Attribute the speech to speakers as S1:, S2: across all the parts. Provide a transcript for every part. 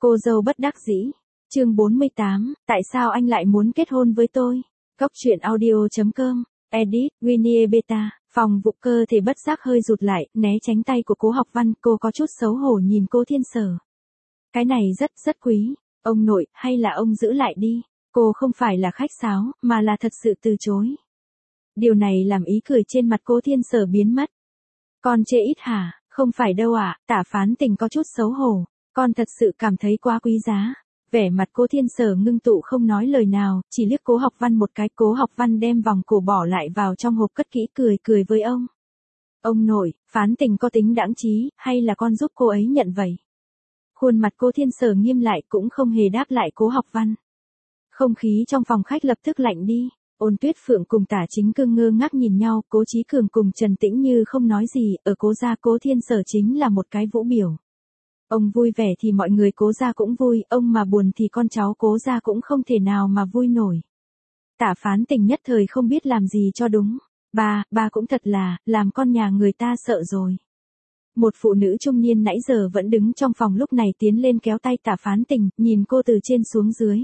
S1: Cô dâu bất đắc dĩ. Chương 48, tại sao anh lại muốn kết hôn với tôi? Góc truyện audio.com. Edit, Winnie Beta. Phòng vụ cơ thể bất giác hơi rụt lại, né tránh tay của Cố Học Văn, cô có chút xấu hổ nhìn Cố Thiên Sở. Cái này rất quý. Ông nội, hay là ông giữ lại đi. Cô không phải là khách sáo, mà là thật sự từ chối. Điều này làm ý cười trên mặt Cố Thiên Sở biến mất. Con chê ít hả? Không phải đâu ạ, Tả Phán Tình có chút xấu hổ. Con thật sự cảm thấy quá quý giá. Vẻ mặt Cố Thiên Sở ngưng tụ không nói lời nào, chỉ liếc Cố Học Văn một cái. Cố Học Văn đem vòng cổ bỏ lại vào trong hộp cất kỹ, cười với ông. Ông nội, Phán Tình có tính đãng trí, hay là con giúp cô ấy nhận vậy? Khuôn mặt Cố Thiên Sở nghiêm lại, cũng không hề đáp lại Cố Học Văn. Không khí trong phòng khách lập tức lạnh đi. Ôn Tuyết Phượng cùng Tả Chính Cương ngơ ngác nhìn nhau, Cố Chí Cường cùng Trần Tĩnh Như không nói gì, ở Cố gia Cố Thiên Sở chính là một cái vũ biểu. Ông vui vẻ thì mọi người Cố gia cũng vui, ông mà buồn thì con cháu Cố gia cũng không thể nào mà vui nổi. Tả Phán Tình nhất thời không biết làm gì cho đúng. Ba cũng thật là, làm con nhà người ta sợ rồi. Một phụ nữ trung niên nãy giờ vẫn đứng trong phòng lúc này tiến lên kéo tay Tả Phán Tình, nhìn cô từ trên xuống dưới.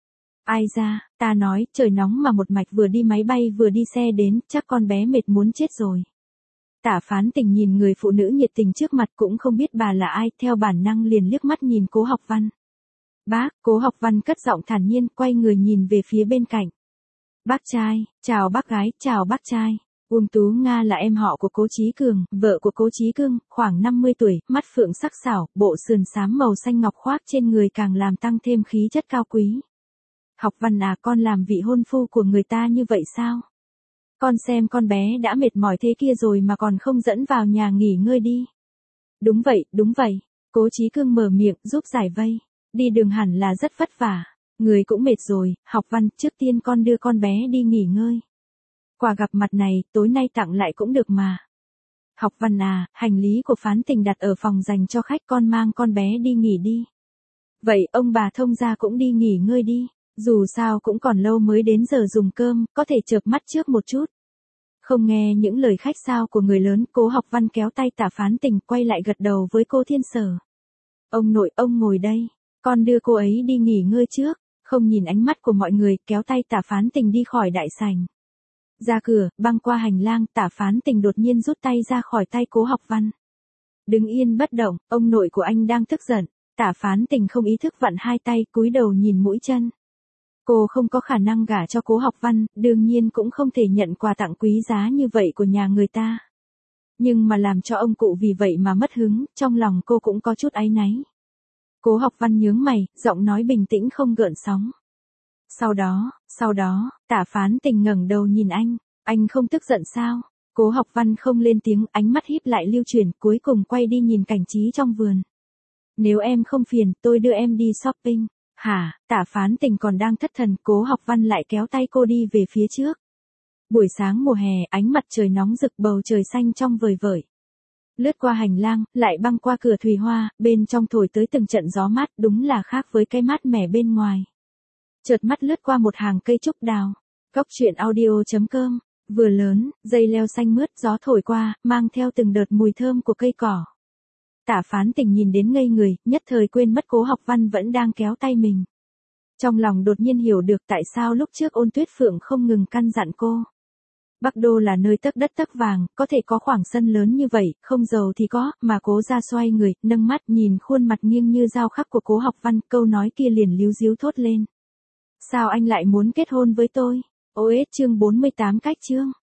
S1: Ai ra, ta nói, trời nóng mà một mạch vừa đi máy bay vừa đi xe đến, chắc con bé mệt muốn chết rồi. Tả Phán Tình nhìn người phụ nữ nhiệt tình trước mặt cũng không biết bà là ai, theo bản năng liền liếc mắt nhìn Cố Học Văn. Bác, Cố Học Văn cất giọng thản nhiên, quay người nhìn về phía bên cạnh. Bác trai, chào bác gái, chào bác trai. Tú Nga là em họ của Cố Chí Cường, vợ của Cố Chí Cương, khoảng 50 tuổi, mắt phượng sắc sảo, bộ sườn xám màu xanh ngọc khoác trên người càng làm tăng thêm khí chất cao quý. Học Văn à, con làm vị hôn phu của người ta như vậy sao? Con xem con bé đã mệt mỏi thế kia rồi mà còn không dẫn vào nhà nghỉ ngơi đi. Đúng vậy. Cố Chí Cương mở miệng giúp giải vây. Đi đường hẳn là rất vất vả. Người cũng mệt rồi, Học Văn, trước tiên con đưa con bé đi nghỉ ngơi. Quà gặp mặt này, tối nay tặng lại cũng được mà. Học Văn à, hành lý của Phán Tình đặt ở phòng dành cho khách, con mang con bé đi nghỉ đi. Vậy ông bà Thông gia cũng đi nghỉ ngơi đi. Dù sao cũng còn lâu mới đến giờ dùng cơm, có thể chợp mắt trước một chút. Không nghe những lời khách sáo của người lớn, Cố Học Văn kéo tay Tả Phán Tình, quay lại gật đầu với Cố Thiên Sở. Ông nội, ông ngồi đây, con đưa cô ấy đi nghỉ ngơi trước. Không nhìn ánh mắt của mọi người, kéo tay Tả Phán Tình đi khỏi đại sảnh. Ra cửa, băng qua hành lang, Tả Phán Tình đột nhiên rút tay ra khỏi tay Cố Học Văn. Đứng yên bất động, ông nội của anh đang tức giận. Tả Phán Tình không ý thức vặn hai tay, cúi đầu nhìn mũi chân. Cô không có khả năng gả cho Cố Học Văn, đương nhiên cũng không thể nhận quà tặng quý giá như vậy của nhà người ta. Nhưng mà làm cho ông cụ vì vậy mà mất hứng, trong lòng cô cũng có chút áy náy. Cố Học Văn nhướng mày, giọng nói bình tĩnh không gợn sóng. Sau đó, Tả Phán Tình ngẩng đầu nhìn anh không tức giận sao? Cố Học Văn không lên tiếng, ánh mắt híp lại lưu chuyển, cuối cùng quay đi nhìn cảnh trí trong vườn. Nếu em không phiền, tôi đưa em đi shopping. Hả? Tả Phán Tình còn đang thất thần, Cố Học Văn lại kéo tay cô đi về phía trước. Buổi sáng mùa hè, ánh mặt trời nóng rực, bầu trời xanh trong vời vợi. Lướt qua hành lang, lại băng qua cửa thùy hoa, bên trong thổi tới từng trận gió mát, đúng là khác với cái mát mẻ bên ngoài. Chợt mắt lướt qua một hàng cây trúc đào. Góc truyện audio.com. Vừa lớn, dây leo xanh mướt, gió thổi qua, mang theo từng đợt mùi thơm của cây cỏ. Tả Phán Tình nhìn đến ngây người, nhất thời quên mất Cố Học Văn vẫn đang kéo tay mình. Trong lòng đột nhiên hiểu được tại sao lúc trước Ôn Tuyết Phượng không ngừng căn dặn cô. Bắc Đô là nơi tấc đất tấc vàng, có thể có khoảng sân lớn như vậy, không giàu thì có, mà Cố gia xoay người, nâng mắt nhìn khuôn mặt nghiêng như dao khắc của Cố Học Văn, câu nói kia liền líu ríu thốt lên. Sao anh lại muốn kết hôn với tôi? OS chương 48 cách chương.